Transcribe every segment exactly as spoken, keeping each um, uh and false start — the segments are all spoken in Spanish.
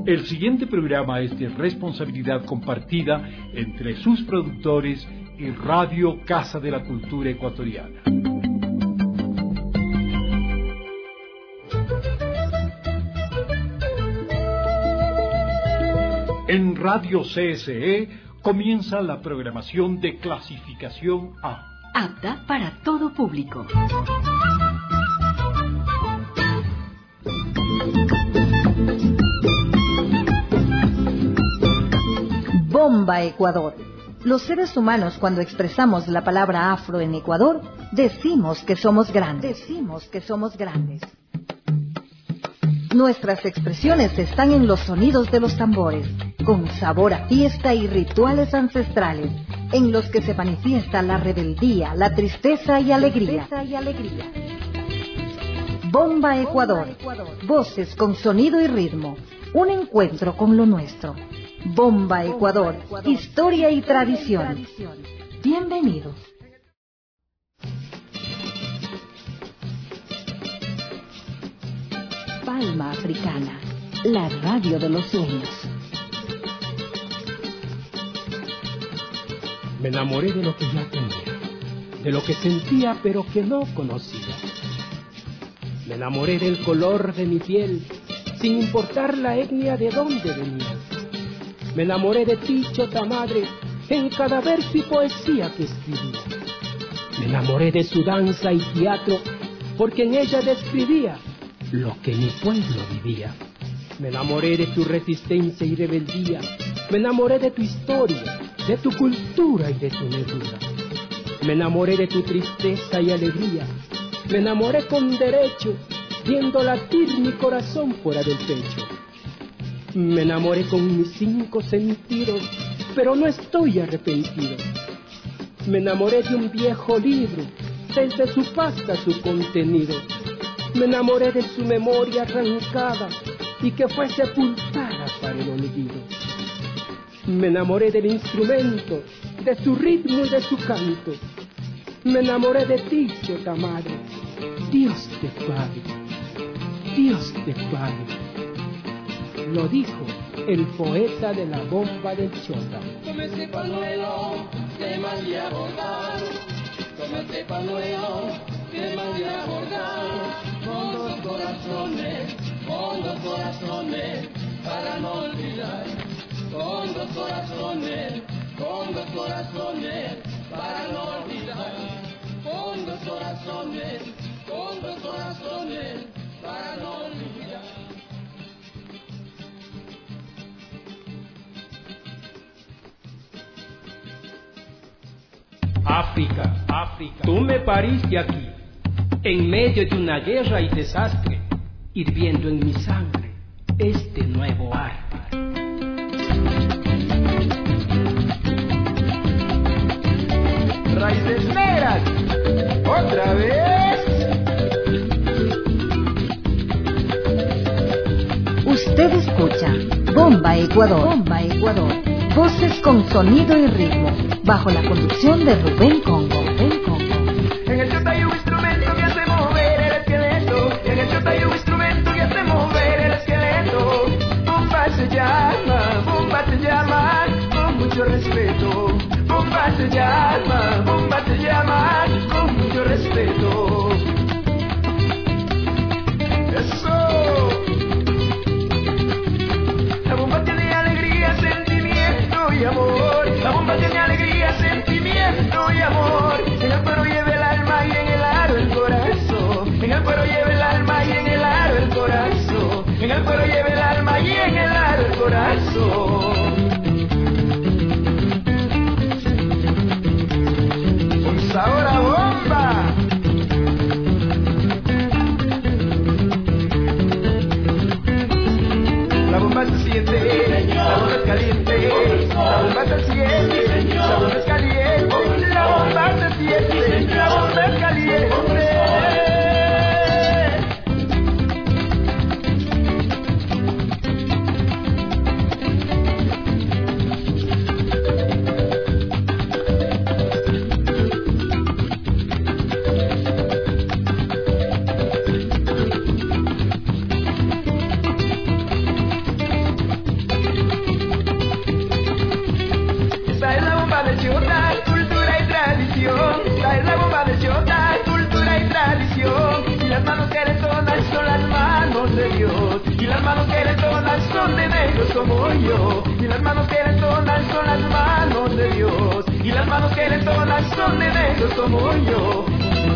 El siguiente programa es de responsabilidad compartida entre sus productores y Radio Casa de la Cultura Ecuatoriana. En Radio C S E comienza la programación de clasificación A. Apta para todo público. Bomba Ecuador. Los seres humanos, cuando expresamos la palabra afro en Ecuador, decimos que somos grandes. Decimos que somos grandes. Nuestras expresiones están en los sonidos de los tambores, con sabor a fiesta y rituales ancestrales, en los que se manifiesta la rebeldía, la tristeza y alegría. Bomba Ecuador. Voces con sonido y ritmo. Un encuentro con lo nuestro. Bomba Ecuador. Historia y tradición. Bienvenidos. Palma Africana, la radio de los sueños. Me enamoré de lo que ya tenía, de lo que sentía pero que no conocía. Me enamoré del color de mi piel, sin importar la etnia de dónde venía. Me enamoré de ti, chota madre, en cada verso y poesía que escribía. Me enamoré de su danza y teatro, porque en ella describía lo que mi pueblo vivía. Me enamoré de tu resistencia y rebeldía. Me enamoré de tu historia, de tu cultura y de tu negrura. Me enamoré de tu tristeza y alegría. Me enamoré con derecho, viendo latir mi corazón fuera del pecho. Me enamoré con mis cinco sentidos, pero no estoy arrepentido. Me enamoré de un viejo libro, desde su pasta su contenido. Me enamoré de su memoria arrancada y que fue sepultada para el olvido. Me enamoré del instrumento, de su ritmo y de su canto. Me enamoré de ti, chota madre. Dios te pague, Dios te pague. Lo dijo el poeta de la bomba del Chota. Tome ese panuelo de María bordado, tome ese panuelo de María bordado, con dos corazones, con dos corazones, para no olvidar, con dos corazones, con dos corazones, para no olvidar, con dos corazones, con dos corazones, para no olvidar. África, África, tú me pariste aquí, en medio de una guerra y desastre, hirviendo en mi sangre este nuevo arte. Raíces negras, otra vez. Usted escucha Bomba Ecuador. Bomba Ecuador. Voces con sonido y ritmo, bajo la conducción de Rubén Congo. Rubén Congo. En el chota hay un instrumento que hace mover el esqueleto. En el chota hay un instrumento que hace mover el esqueleto. Bomba se llama, bomba se llama, con mucho respeto. Bomba se llama, bomba se llama, con mucho respeto. Eso. La bomba tiene alegría, sentimiento y amor. La bomba tiene alegría, sentimiento y amor. En el cuero lleva el alma y en el aro el corazón. En el cuero lleva el alma y en el aro el corazón. En el cuero lleva el alma y en el aro el corazón. Con sabor a bomba. La bomba se siente, la bomba es caliente, la bomba se siente, la bomba es caliente, la bomba se siente, la bomba es caliente. como yo. Y las manos que le entonan son las manos de Dios. Y las manos que le entonan son de negros como yo.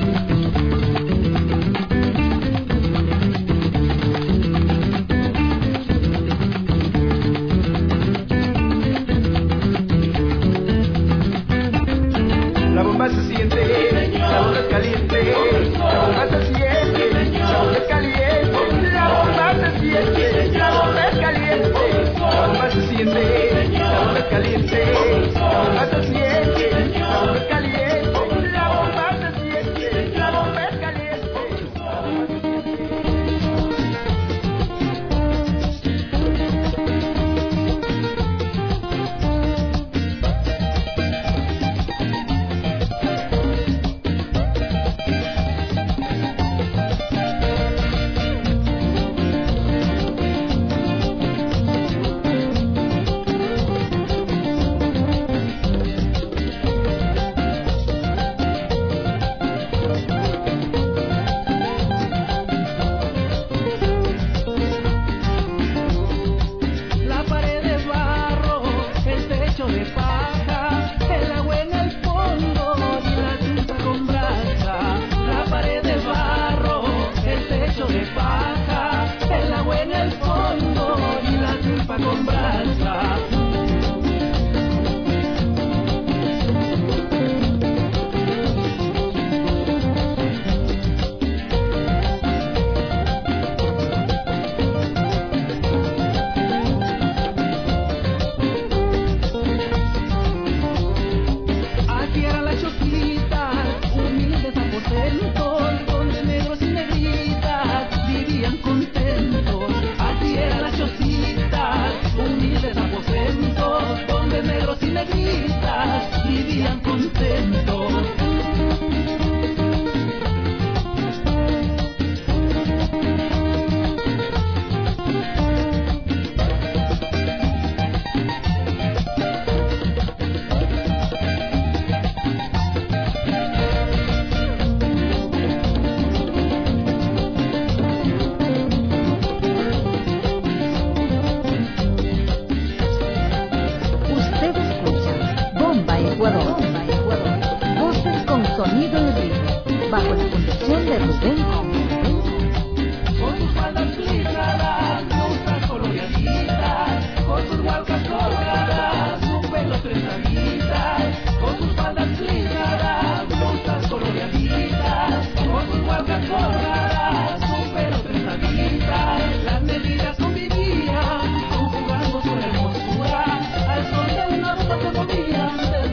La bomba se siente, la bomba es caliente. La bomba se siente, la bomba es caliente. La bomba se siente, la bomba es caliente. La bomba se siente, la bomba es caliente. La bomba se siente, la bomba es caliente. La bomba se siente, la bomba es caliente.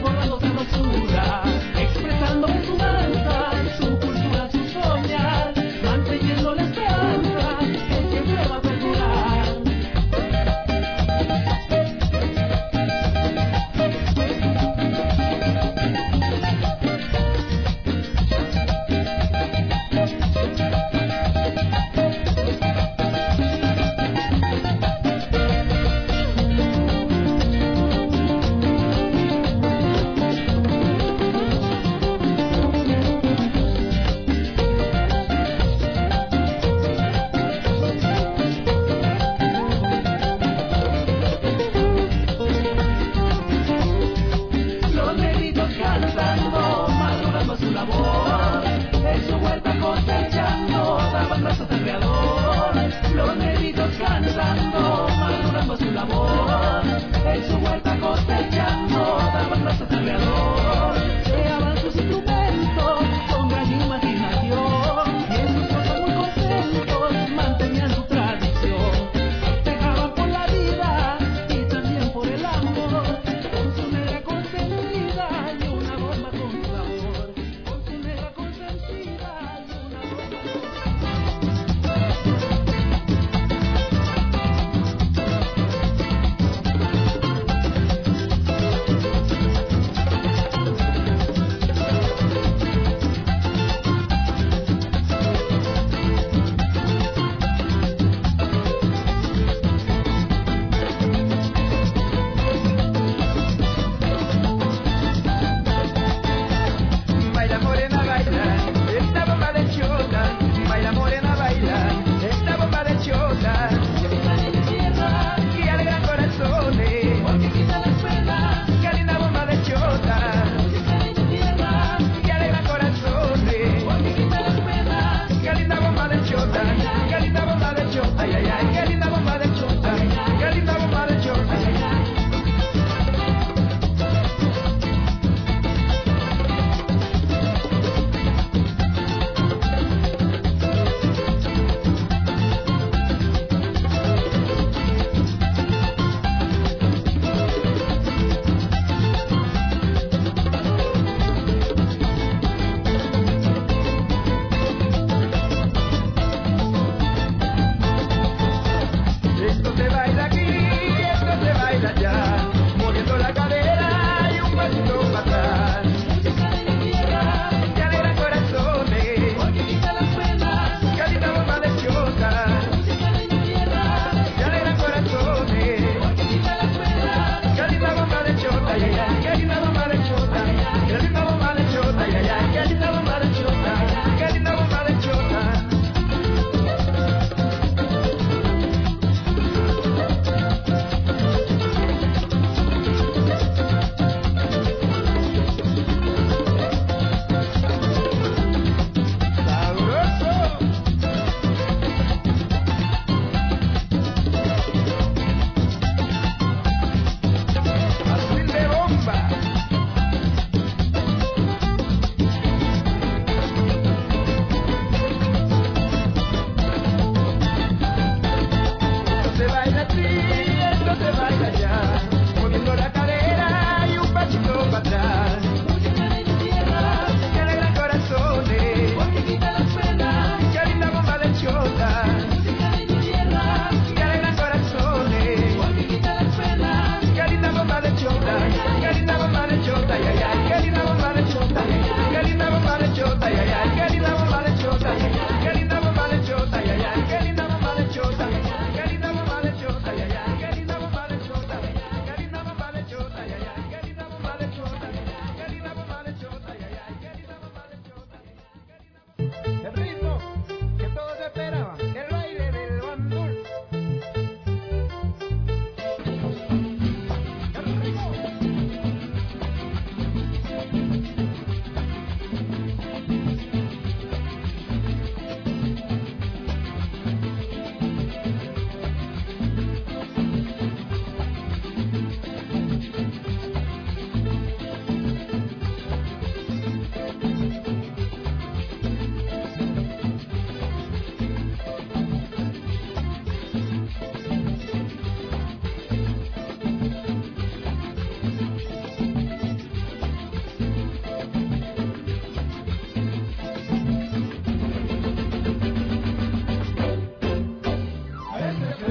Expresando en su danza, su cultura, su soñar.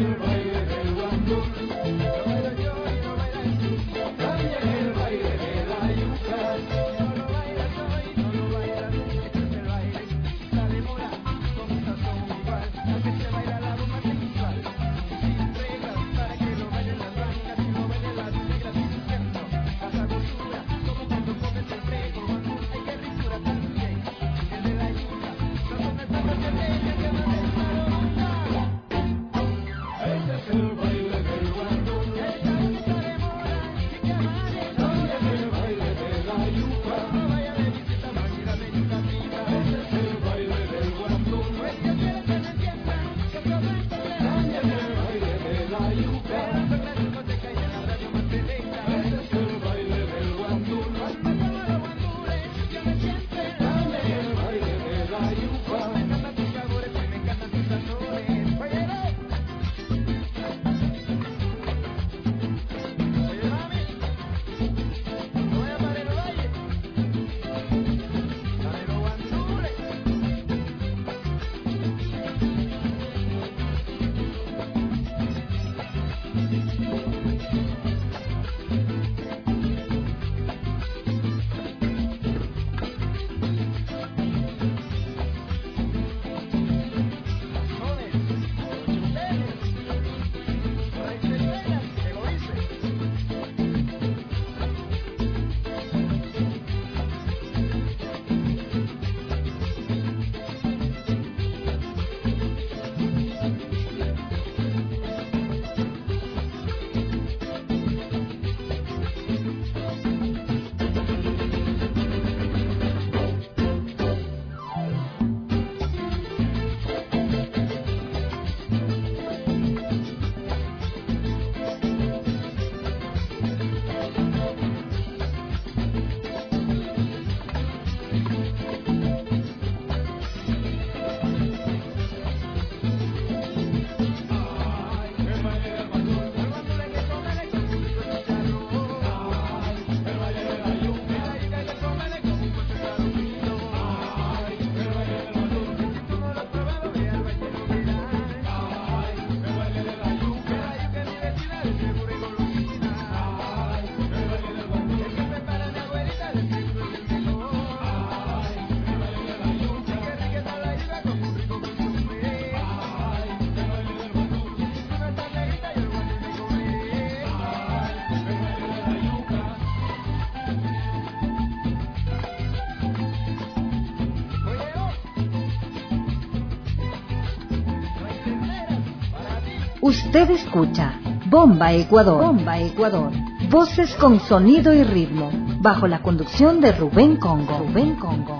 Usted escucha Bomba Ecuador, Bomba Ecuador, voces con sonido y ritmo, bajo la conducción de Rubén Congo, Rubén Congo.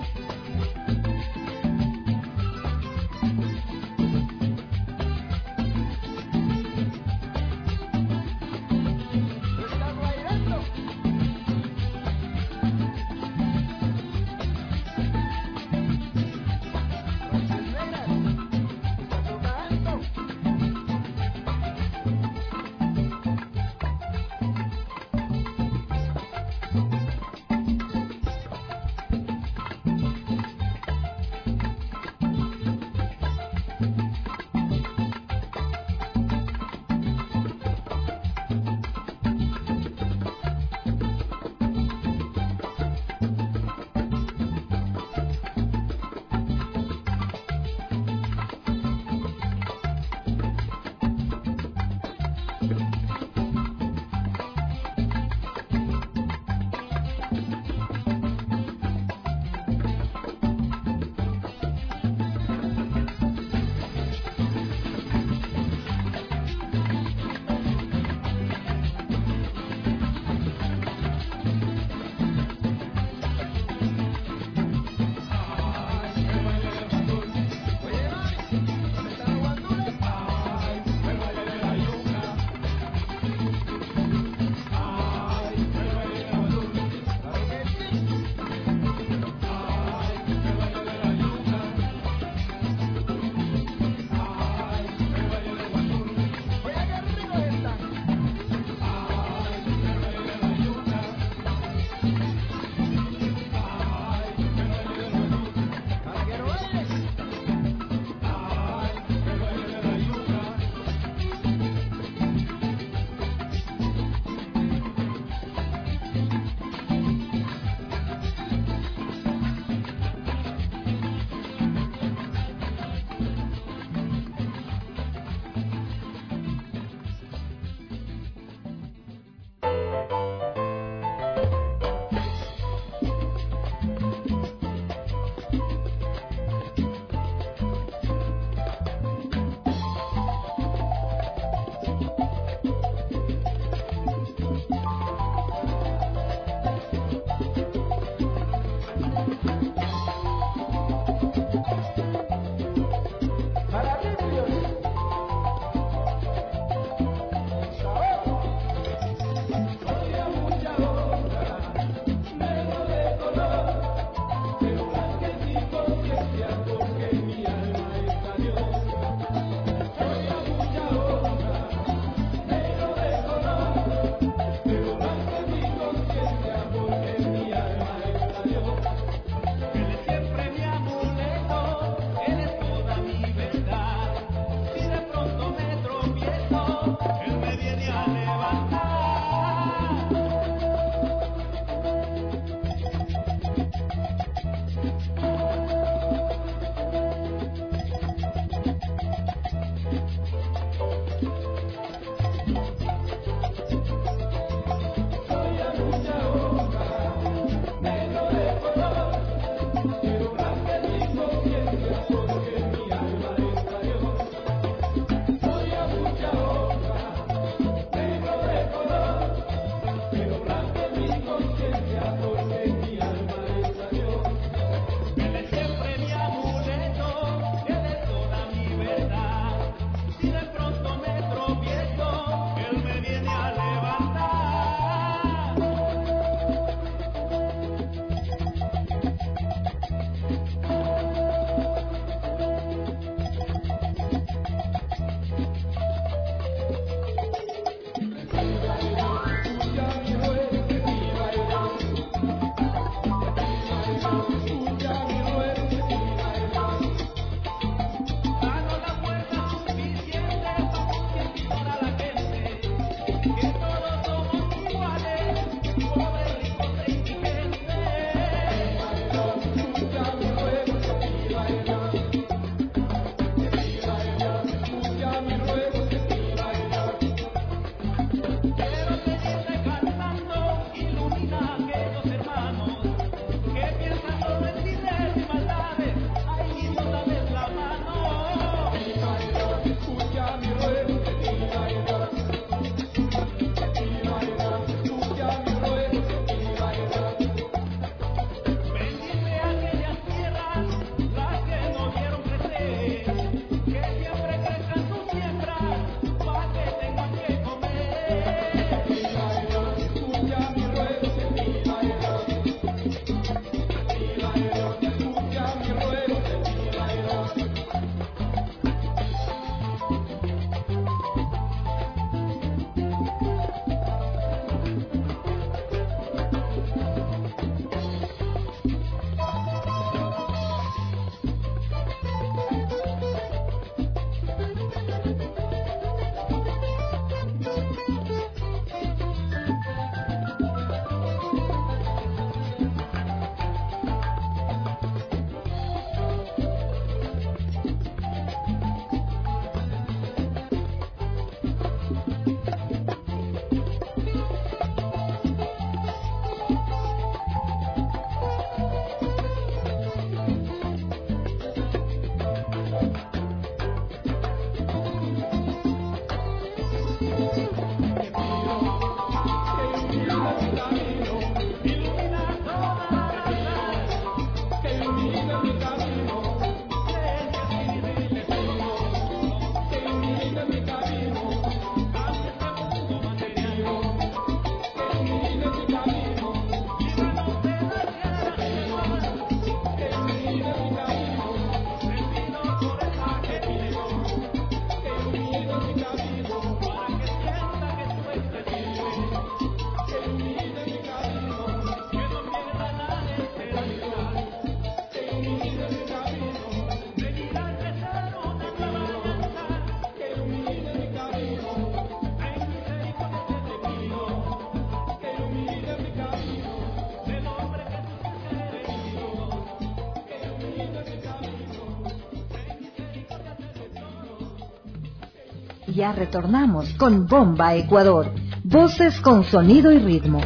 Ya retornamos con Bomba Ecuador, voces con sonido y ritmo.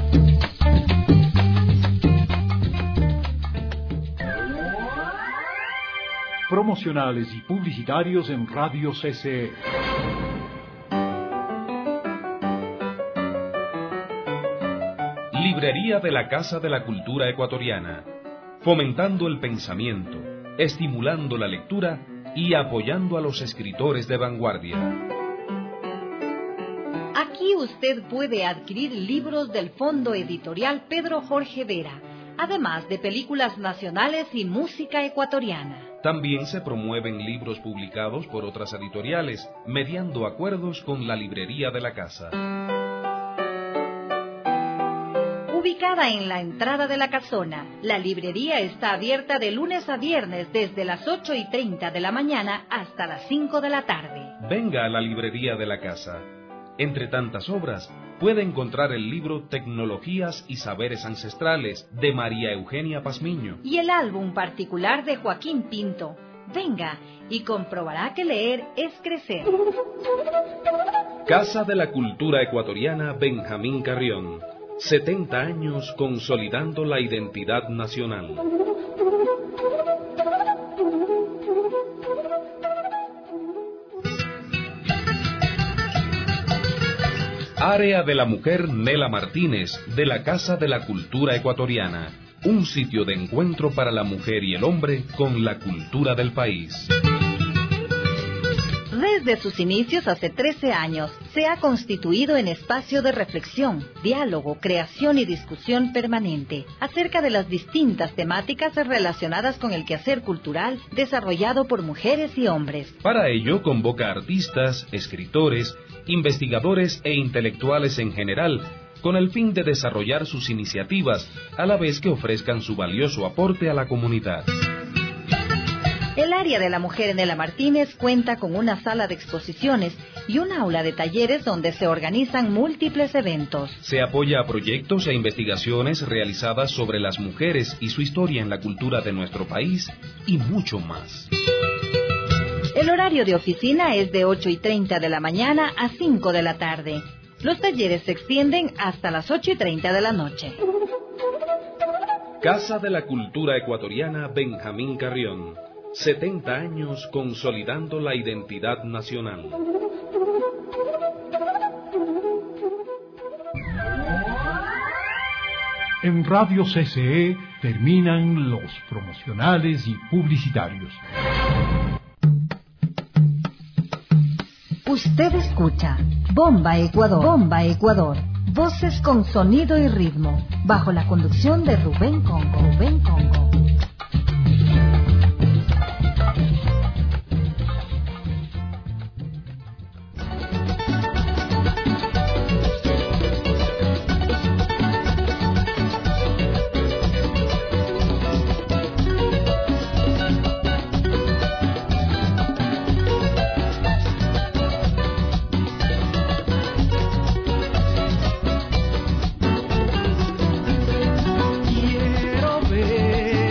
Promocionales y publicitarios en Radio C C E. Librería de la Casa de la Cultura Ecuatoriana, fomentando el pensamiento, estimulando la lectura y apoyando a los escritores de vanguardia. Aquí usted puede adquirir libros del Fondo Editorial Pedro Jorge Vera, además de películas nacionales y música ecuatoriana. También se promueven libros publicados por otras editoriales, mediando acuerdos con la librería de la casa. Ubicada en la entrada de la casona, la librería está abierta de lunes a viernes desde las ocho y treinta de la mañana hasta las cinco de la tarde. Venga a la librería de la casa. Entre tantas obras, puede encontrar el libro Tecnologías y Saberes Ancestrales de María Eugenia Pazmiño y el álbum particular de Joaquín Pinto, Venga y comprobará que leer es crecer. Casa de la Cultura Ecuatoriana Benjamín Carrión. setenta años consolidando la identidad nacional. Área de la Mujer Nela Martínez, de la Casa de la Cultura Ecuatoriana. Un sitio de encuentro para la mujer y el hombre con la cultura del país. Desde sus inicios hace trece años, se ha constituido en espacio de reflexión, diálogo, creación y discusión permanente acerca de las distintas temáticas relacionadas con el quehacer cultural desarrollado por mujeres y hombres. Para ello convoca artistas, escritores, investigadores e intelectuales en general, con el fin de desarrollar sus iniciativas, a la vez que ofrezcan su valioso aporte a la comunidad. El área de la mujer Nela Martínez cuenta con una sala de exposiciones y un aula de talleres donde se organizan múltiples eventos. Se apoya a proyectos e investigaciones realizadas sobre las mujeres y su historia en la cultura de nuestro país y mucho más. El horario de oficina es de ocho y treinta de la mañana a cinco de la tarde. Los talleres se extienden hasta las ocho y treinta de la noche. Casa de la Cultura Ecuatoriana Benjamín Carrión. setenta años consolidando la identidad nacional. En Radio C C E terminan los promocionales y publicitarios. Usted escucha Bomba Ecuador, Bomba Ecuador, voces con sonido y ritmo, bajo la conducción de Rubén Congo, Rubén Congo. Quiero ver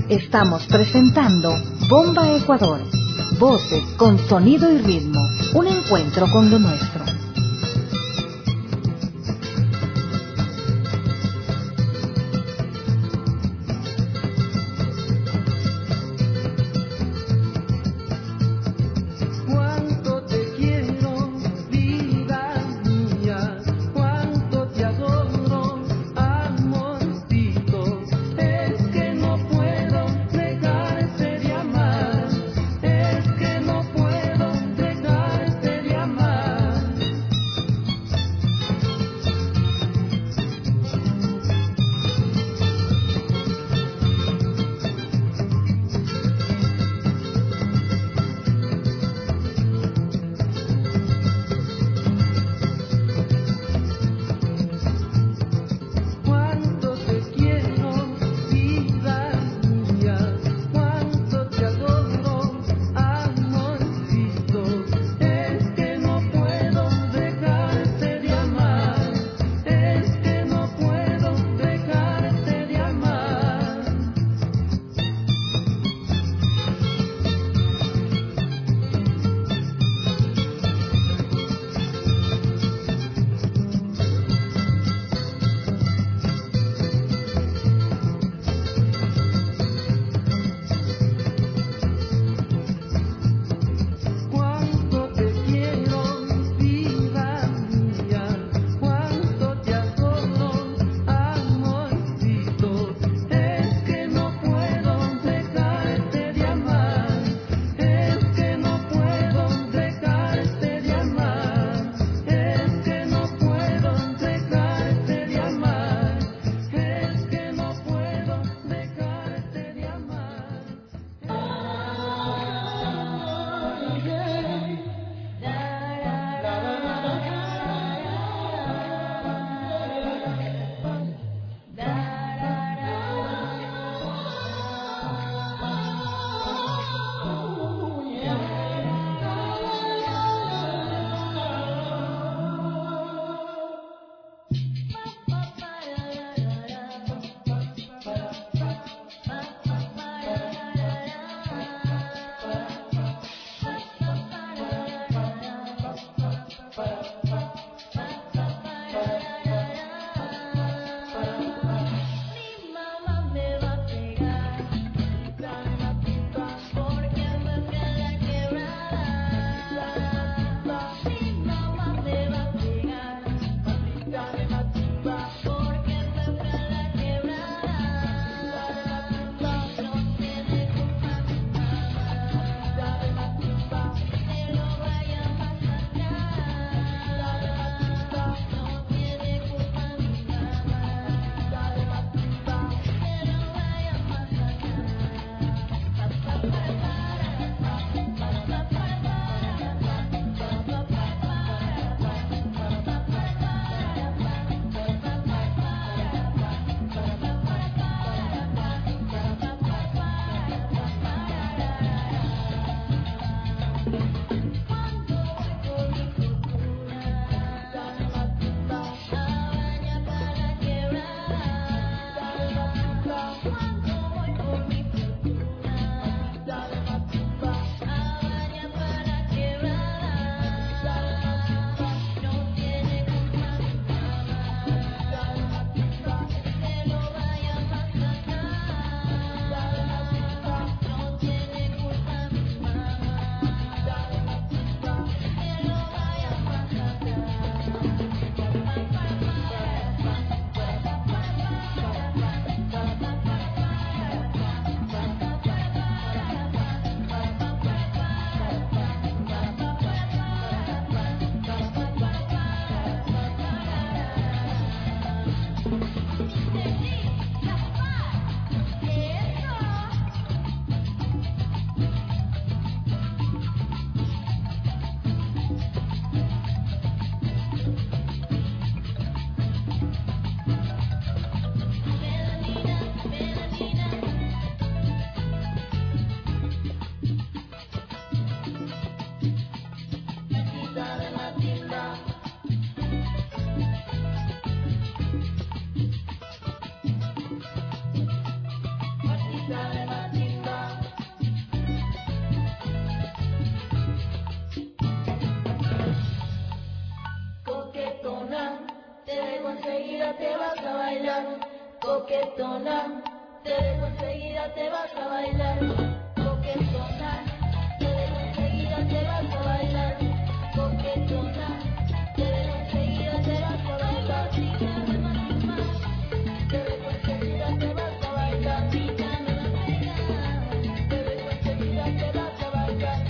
Estamos presentando Bomba Ecuador. Voces con sonido y ritmo. Un encuentro con lo nuestro. Es que no puedo dejar de llamar. enseguida te vas a bailar, coquetona, te dejo enseguida te vas a bailar, coquetona, te dejo enseguida te vas a bailar, coquetona, te dejo enseguida te vas a bailar, te dejo enseguida te vas a bailar, te dejo enseguida te vas a bailar.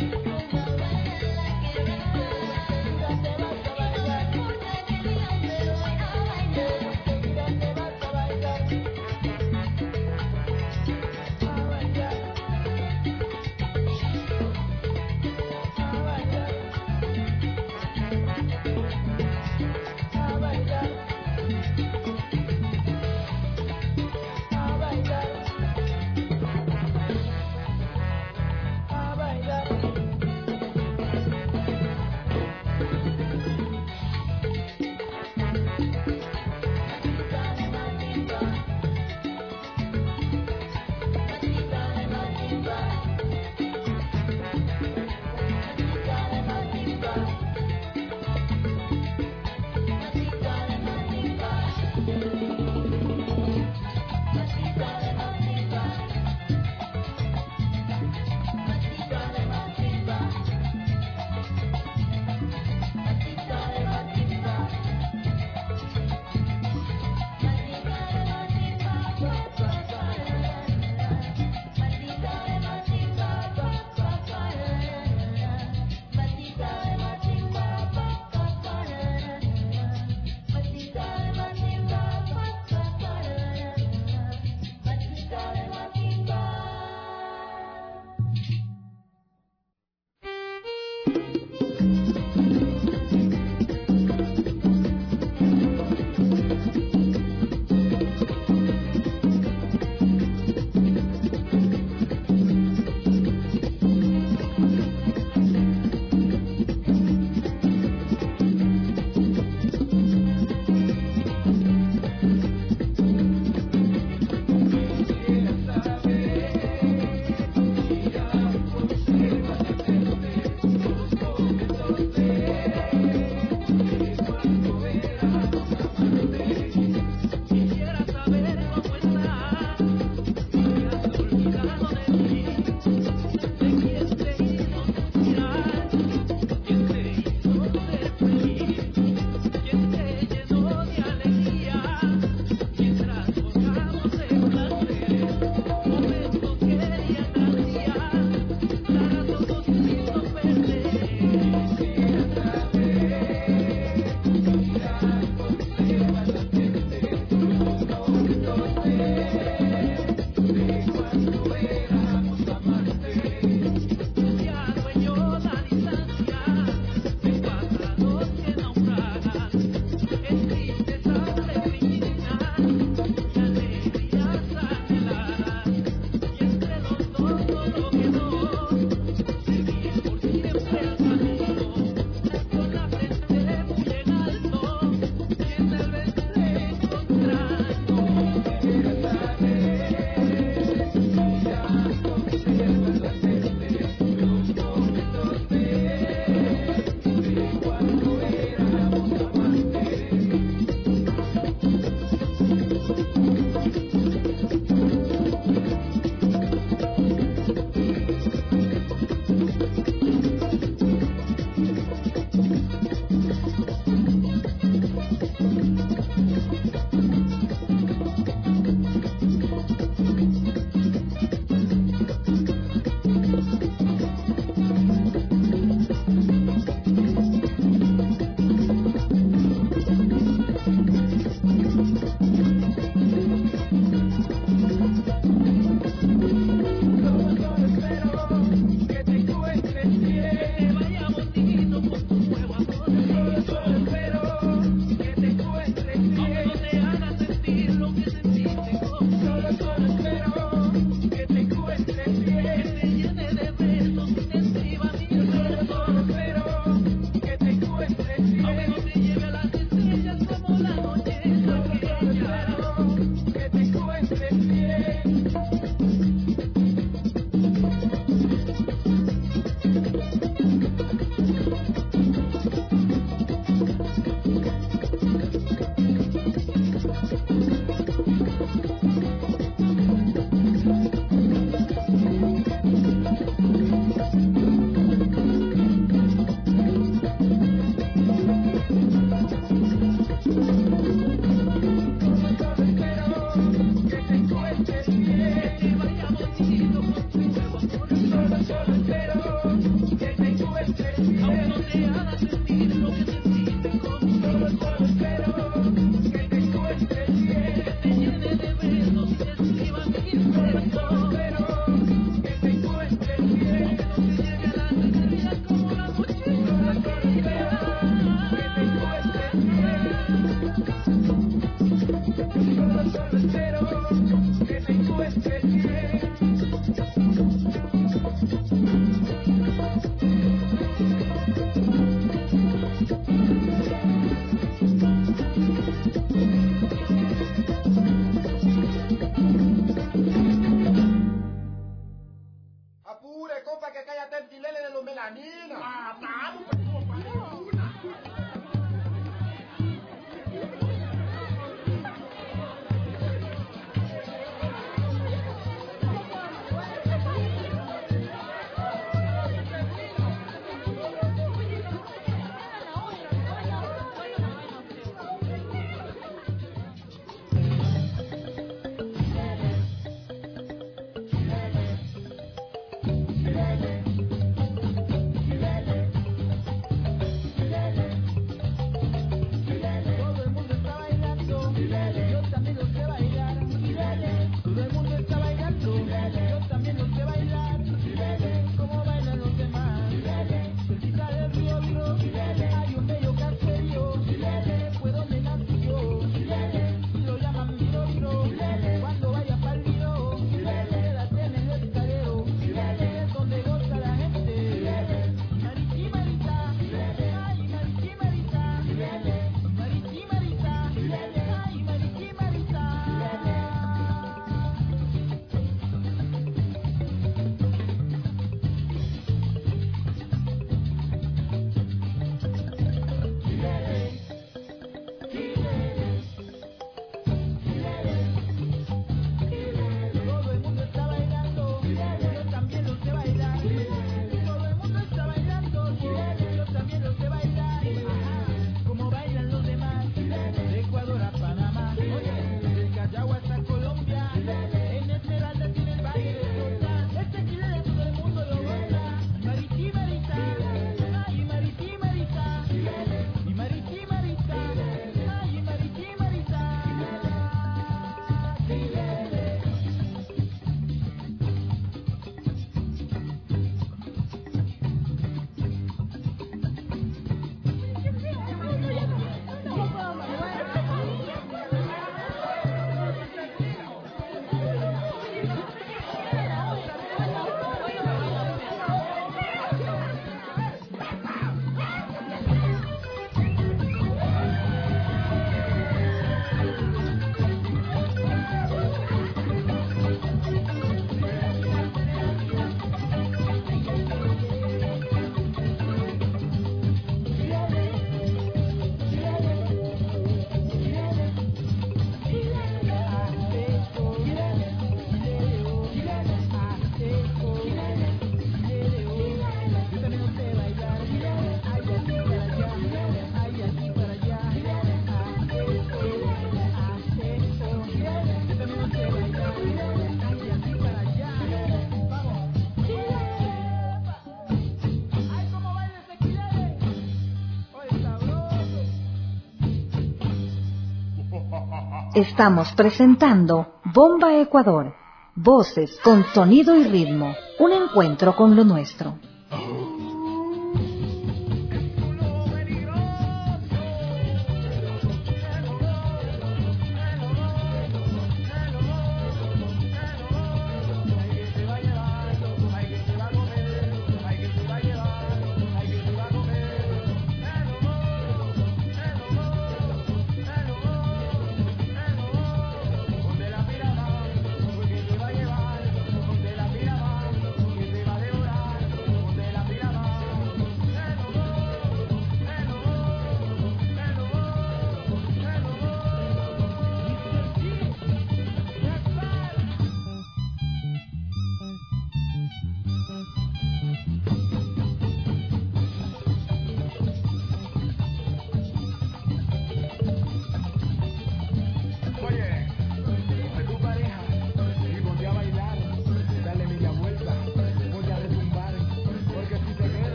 Estamos presentando Bomba Ecuador, voces con sonido y ritmo, un encuentro con lo nuestro.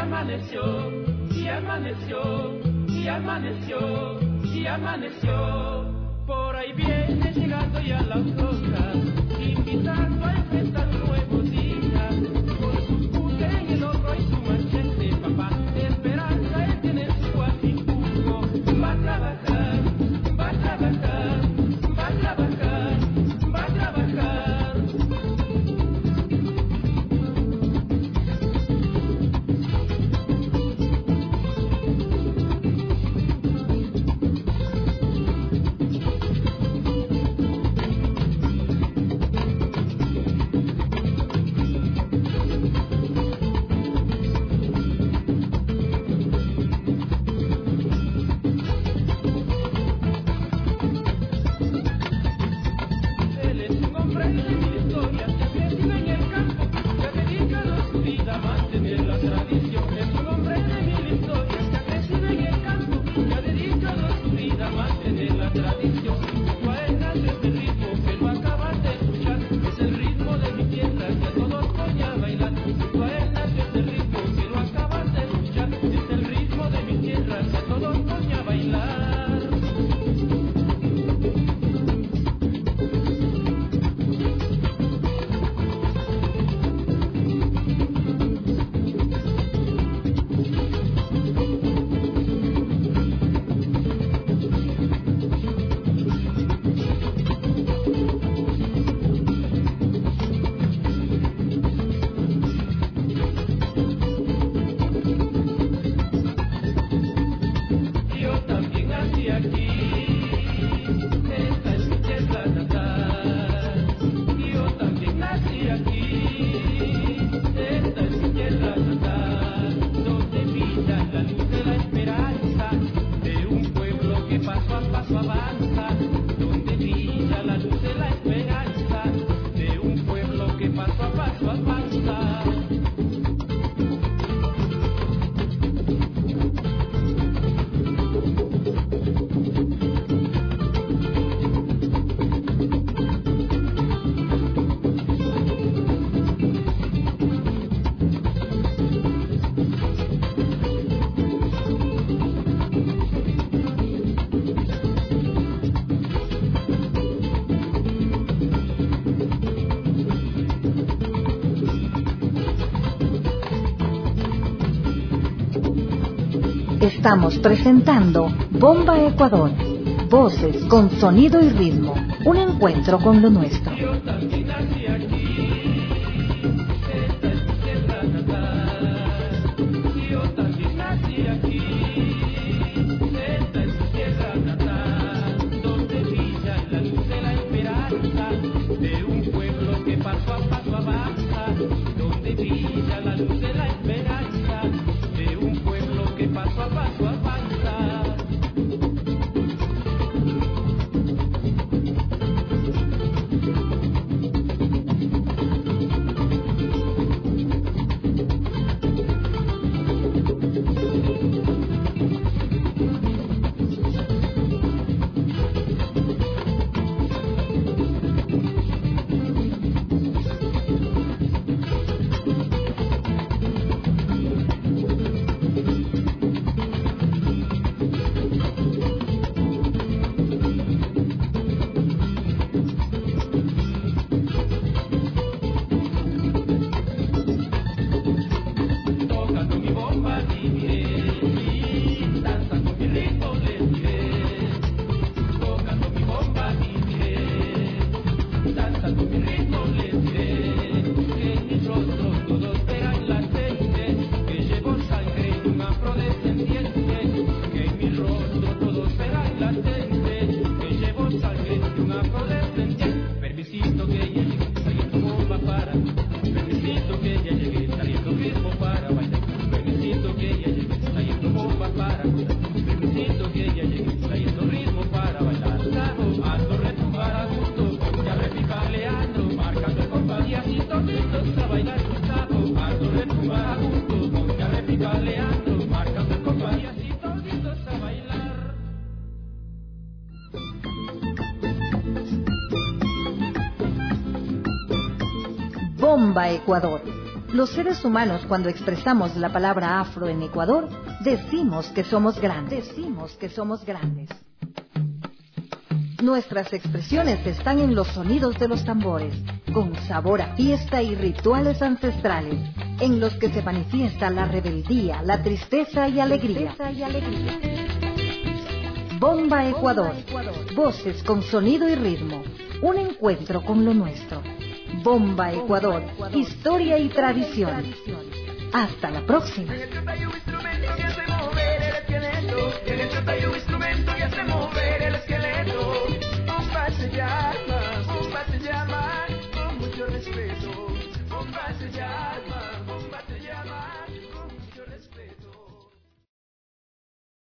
amaneció, y amaneció, y amaneció, y amaneció. Por ahí viene llegando ya la aurora, invitando a enfrentar un nuevo día. Con su puta en el hombro y su machete, papá, esperanza él tiene su guapicuco. Va a trabajar, va a trabajar, va a trabajar, va a trabajar. Estamos presentando Bomba Ecuador, voces con sonido y ritmo, un encuentro con lo nuestro. Bomba Ecuador, Los seres humanos, cuando expresamos la palabra afro en Ecuador, decimos que somos grandes. Decimos que somos grandes. Nuestras expresiones están en los sonidos de los tambores, con sabor a fiesta y rituales ancestrales, en los que se manifiesta la rebeldía, la tristeza y alegría. Bomba Ecuador. Voces con sonido y ritmo. Un encuentro con lo nuestro. Bomba Ecuador. Historia y tradición. Hasta la próxima.